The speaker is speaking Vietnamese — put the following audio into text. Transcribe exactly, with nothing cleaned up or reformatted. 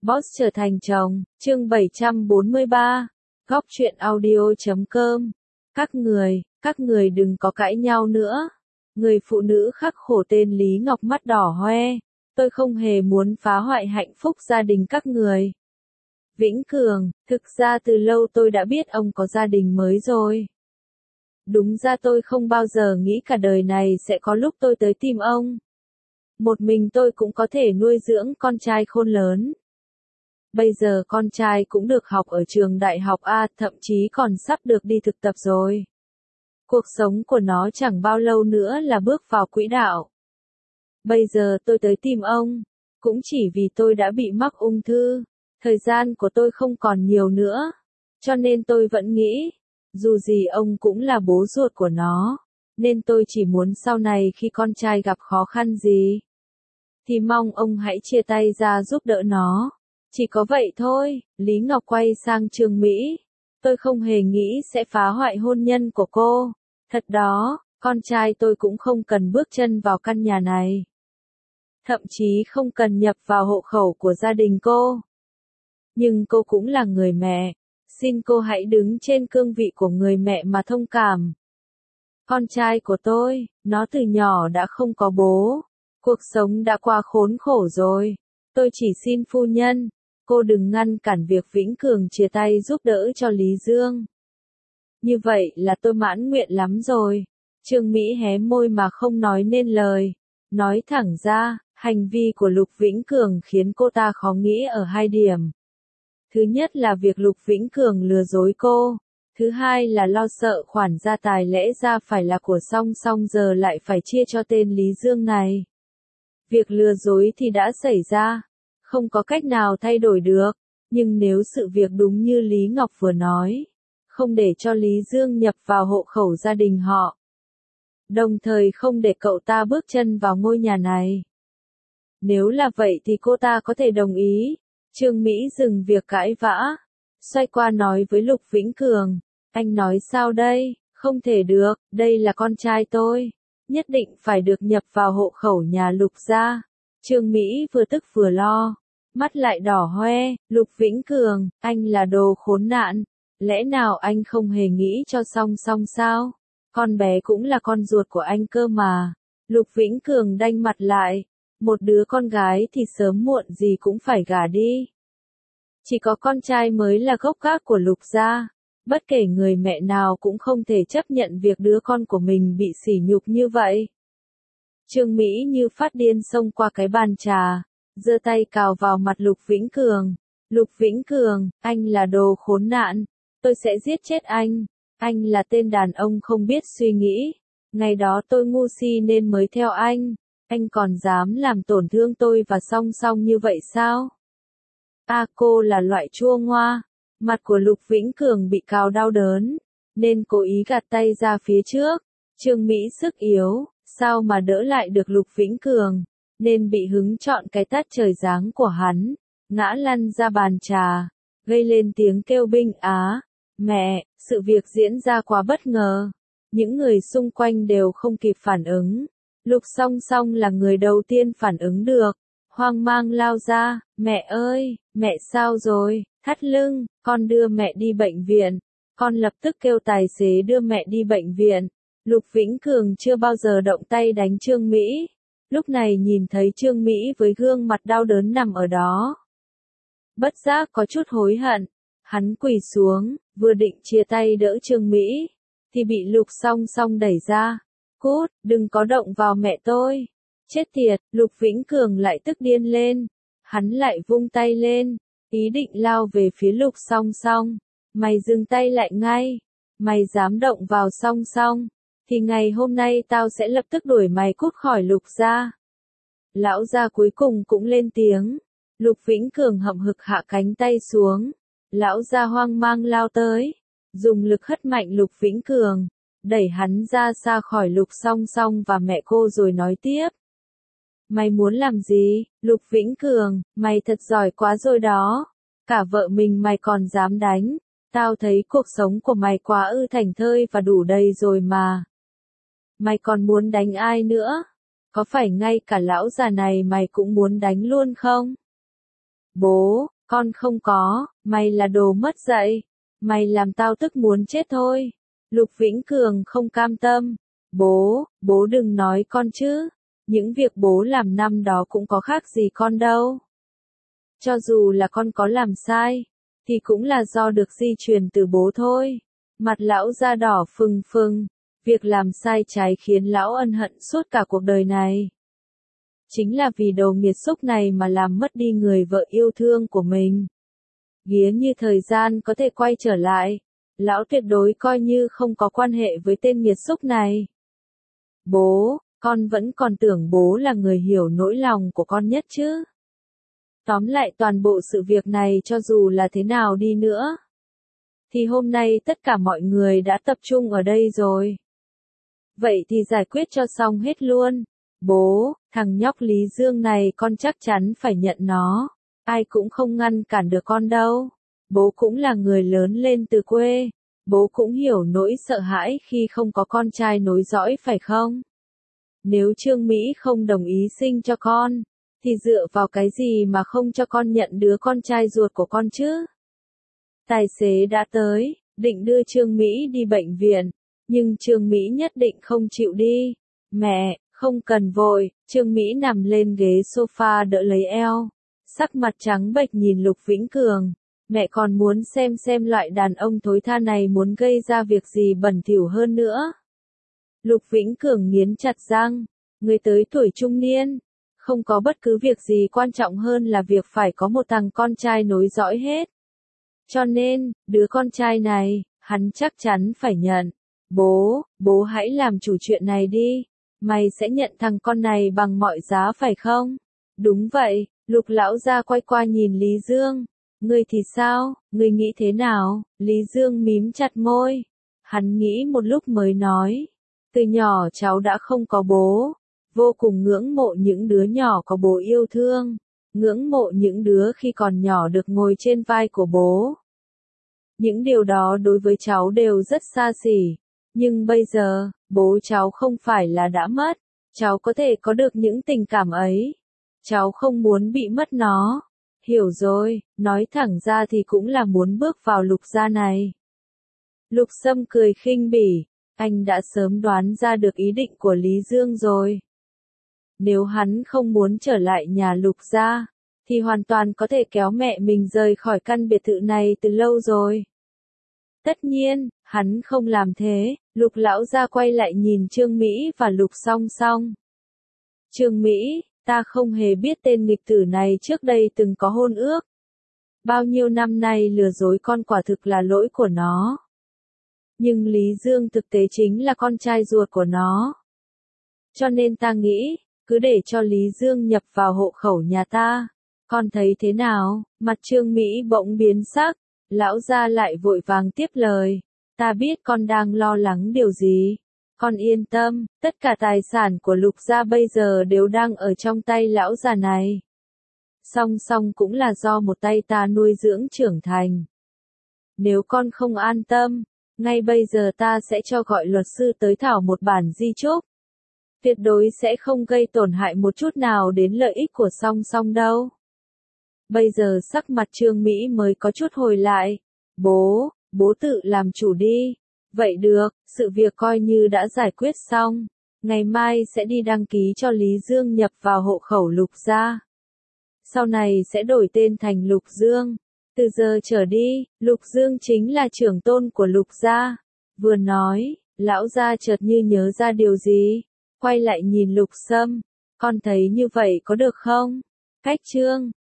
Boss trở thành chồng, chương bảy trăm bốn mươi ba, góc truyện audio chấm com. Các người, các người đừng có cãi nhau nữa. Người phụ nữ khắc khổ tên Lý Ngọc mắt đỏ hoe. Tôi không hề muốn phá hoại hạnh phúc gia đình các người. Vĩnh Cường, thực ra từ lâu tôi đã biết ông có gia đình mới rồi. Đúng ra tôi không bao giờ nghĩ cả đời này sẽ có lúc tôi tới tìm ông. Một mình tôi cũng có thể nuôi dưỡng con trai khôn lớn. Bây giờ con trai cũng được học ở trường đại học A, thậm chí còn sắp được đi thực tập rồi. Cuộc sống của nó chẳng bao lâu nữa là bước vào quỹ đạo. Bây giờ tôi tới tìm ông, cũng chỉ vì tôi đã bị mắc ung thư. Thời gian của tôi không còn nhiều nữa. Cho nên tôi vẫn nghĩ, dù gì ông cũng là bố ruột của nó. Nên tôi chỉ muốn sau này khi con trai gặp khó khăn gì, thì mong ông hãy chia tay ra giúp đỡ nó. Chỉ có vậy thôi. Lý Ngọc quay sang Trương Mỹ. Tôi không hề nghĩ sẽ phá hoại hôn nhân của cô. Thật đó, con trai tôi cũng không cần bước chân vào căn nhà này. Thậm chí không cần nhập vào hộ khẩu của gia đình cô. Nhưng cô cũng là người mẹ. Xin cô hãy đứng trên cương vị của người mẹ mà thông cảm. Con trai của tôi, nó từ nhỏ đã không có bố. Cuộc sống đã qua khốn khổ rồi. Tôi chỉ xin phu nhân, cô đừng ngăn cản việc Vĩnh Cường chia tay giúp đỡ cho Lý Dương. Như vậy là tôi mãn nguyện lắm rồi. Trương Mỹ hé môi mà không nói nên lời. Nói thẳng ra, hành vi của Lục Vĩnh Cường khiến cô ta khó nghĩ ở hai điểm. Thứ nhất là việc Lục Vĩnh Cường lừa dối cô. Thứ hai là lo sợ khoản gia tài lẽ ra phải là của Song Song giờ lại phải chia cho tên Lý Dương này. Việc lừa dối thì đã xảy ra, không có cách nào thay đổi được, nhưng nếu sự việc đúng như Lý Ngọc vừa nói, không để cho Lý Dương nhập vào hộ khẩu gia đình họ, đồng thời không để cậu ta bước chân vào ngôi nhà này. Nếu là vậy thì cô ta có thể đồng ý. Trương Mỹ dừng việc cãi vã, xoay qua nói với Lục Vĩnh Cường, anh nói sao đây, không thể được, đây là con trai tôi. Nhất định phải được nhập vào hộ khẩu nhà Lục gia. Trương Mỹ vừa tức vừa lo, mắt lại đỏ hoe. Lục Vĩnh Cường, anh là đồ khốn nạn. Lẽ nào anh không hề nghĩ cho Song Song sao? Con bé cũng là con ruột của anh cơ mà. Lục Vĩnh Cường đanh mặt lại. Một đứa con gái thì sớm muộn gì cũng phải gả đi. Chỉ có con trai mới là gốc gác của Lục gia. Bất kể người mẹ nào cũng không thể chấp nhận việc đứa con của mình bị sỉ nhục như vậy. Trương Mỹ như phát điên xông qua cái bàn trà, giơ tay cào vào mặt Lục Vĩnh Cường. Lục Vĩnh Cường, anh là đồ khốn nạn. Tôi sẽ giết chết anh. Anh là tên đàn ông không biết suy nghĩ. Ngày đó tôi ngu si nên mới theo anh. Anh còn dám làm tổn thương tôi và Song Song như vậy sao? À, cô là loại chua ngoa. Mặt của Lục Vĩnh Cường bị cào đau đớn, nên cố ý gạt tay ra phía trước. Trương Mỹ sức yếu, sao mà đỡ lại được Lục Vĩnh Cường, nên bị hứng chọn cái tát trời giáng của hắn, ngã lăn ra bàn trà, gây lên tiếng kêu binh á. Mẹ, sự việc diễn ra quá bất ngờ. Những người xung quanh đều không kịp phản ứng. Lục Song Song là người đầu tiên phản ứng được, hoang mang lao ra, mẹ ơi, mẹ sao rồi? Thắt lưng, con đưa mẹ đi bệnh viện. Con lập tức kêu tài xế đưa mẹ đi bệnh viện. Lục Vĩnh Cường chưa bao giờ động tay đánh Trương Mỹ. Lúc này nhìn thấy Trương Mỹ với gương mặt đau đớn nằm ở đó, bất giác có chút hối hận. Hắn quỳ xuống, vừa định chia tay đỡ Trương Mỹ, thì bị Lục Song Song đẩy ra. Cút, đừng có động vào mẹ tôi. Chết tiệt, Lục Vĩnh Cường lại tức điên lên. Hắn lại vung tay lên, ý định lao về phía Lục Song Song. Mày dừng tay lại ngay. Mày dám động vào Song Song, thì ngày hôm nay tao sẽ lập tức đuổi mày cút khỏi Lục gia. Lão gia cuối cùng cũng lên tiếng. Lục Vĩnh Cường hậm hực hạ cánh tay xuống. Lão gia hoang mang lao tới, dùng lực hất mạnh Lục Vĩnh Cường, đẩy hắn ra xa khỏi Lục Song Song và mẹ cô rồi nói tiếp. Mày muốn làm gì, Lục Vĩnh Cường, mày thật giỏi quá rồi đó. Cả vợ mình mày còn dám đánh. Tao thấy cuộc sống của mày quá ư thành thơi và đủ đầy rồi mà. Mày còn muốn đánh ai nữa? Có phải ngay cả lão già này mày cũng muốn đánh luôn không? Bố, Con không có, mày là đồ mất dạy. Mày làm tao tức muốn chết thôi. Lục Vĩnh Cường không cam tâm. Bố, bố đừng nói con chứ. Những việc bố làm năm đó cũng có khác gì con đâu. Cho dù là con có làm sai, thì cũng là do được di truyền từ bố thôi. Mặt lão da đỏ phừng phừng. Việc làm sai trái khiến lão ân hận suốt cả cuộc đời này. Chính là vì đồ nghiệt xúc này mà làm mất đi người vợ yêu thương của mình. Ghía như thời gian có thể quay trở lại, lão tuyệt đối coi như không có quan hệ với tên nghiệt xúc này. Bố, con vẫn còn tưởng bố là người hiểu nỗi lòng của con nhất chứ. Tóm lại toàn bộ sự việc này cho dù là thế nào đi nữa, thì hôm nay tất cả mọi người đã tập trung ở đây rồi. Vậy thì giải quyết cho xong hết luôn. Bố, thằng nhóc Lý Dương này con chắc chắn phải nhận nó. Ai cũng không ngăn cản được con đâu. Bố cũng là người lớn lên từ quê. Bố cũng hiểu nỗi sợ hãi khi không có con trai nối dõi phải không? Nếu Trương Mỹ không đồng ý sinh cho con, thì dựa vào cái gì mà không cho con nhận đứa con trai ruột của con chứ? Tài xế đã tới, định đưa Trương Mỹ đi bệnh viện, nhưng Trương Mỹ nhất định không chịu đi. Mẹ, không cần vội. Trương Mỹ nằm lên ghế sofa đỡ lấy eo, sắc mặt trắng bệch nhìn Lục Vĩnh Cường. Mẹ còn muốn xem xem loại đàn ông thối tha này muốn gây ra việc gì bẩn thỉu hơn nữa. Lục Vĩnh Cường nghiến chặt răng, người tới tuổi trung niên, không có bất cứ việc gì quan trọng hơn là việc phải có một thằng con trai nối dõi hết. Cho nên, đứa con trai này, hắn chắc chắn phải nhận. Bố, bố hãy làm chủ chuyện này đi. Mày sẽ nhận thằng con này bằng mọi giá phải không? Đúng vậy. Lục lão gia quay qua nhìn Lý Dương. Ngươi thì sao? Ngươi nghĩ thế nào? Lý Dương mím chặt môi. Hắn nghĩ một lúc mới nói. Từ nhỏ cháu đã không có bố. Vô cùng ngưỡng mộ những đứa nhỏ có bố yêu thương. Ngưỡng mộ những đứa khi còn nhỏ được ngồi trên vai của bố. Những điều đó đối với cháu đều rất xa xỉ. Nhưng bây giờ, bố cháu không phải là đã mất. Cháu có thể có được những tình cảm ấy. Cháu không muốn bị mất nó. Hiểu rồi, nói thẳng ra thì cũng là muốn bước vào Lục gia này. Lục Sâm cười khinh bỉ. Anh đã sớm đoán ra được ý định của Lý Dương rồi. Nếu hắn không muốn trở lại nhà Lục gia, thì hoàn toàn có thể kéo mẹ mình rời khỏi căn biệt thự này từ lâu rồi. Tất nhiên, hắn không làm thế. Lục lão gia quay lại nhìn Trương Mỹ và Lục Song Song. Trương Mỹ, ta không hề biết tên nghịch tử này trước đây từng có hôn ước. Bao nhiêu năm nay lừa dối con quả thực là lỗi của nó. Nhưng Lý Dương thực tế chính là con trai ruột của nó. Cho nên ta nghĩ, cứ để cho Lý Dương nhập vào hộ khẩu nhà ta. Con thấy thế nào? Mặt Trương Mỹ bỗng biến sắc. Lão gia lại vội vàng tiếp lời. Ta biết con đang lo lắng điều gì. Con yên tâm, tất cả tài sản của Lục gia bây giờ đều đang ở trong tay lão già này. Song song cũng là do một tay ta nuôi dưỡng trưởng thành. Nếu con không an tâm, ngay bây giờ ta sẽ cho gọi luật sư tới thảo một bản di chúc. Tuyệt đối sẽ không gây tổn hại một chút nào đến lợi ích của song song đâu. Bây giờ sắc mặt Trương Mỹ mới có chút hồi lại. Bố, bố tự làm chủ đi. Vậy được, sự việc coi như đã giải quyết xong. Ngày mai sẽ đi đăng ký cho Lý Dương nhập vào hộ khẩu Lục gia. Sau này sẽ đổi tên thành Lục Dương. Từ giờ trở đi, Lục Dương chính là trưởng tôn của Lục gia. Vừa nói, lão gia chợt như nhớ ra điều gì. Quay lại nhìn Lục Sâm. Con thấy như vậy có được không? Cách chương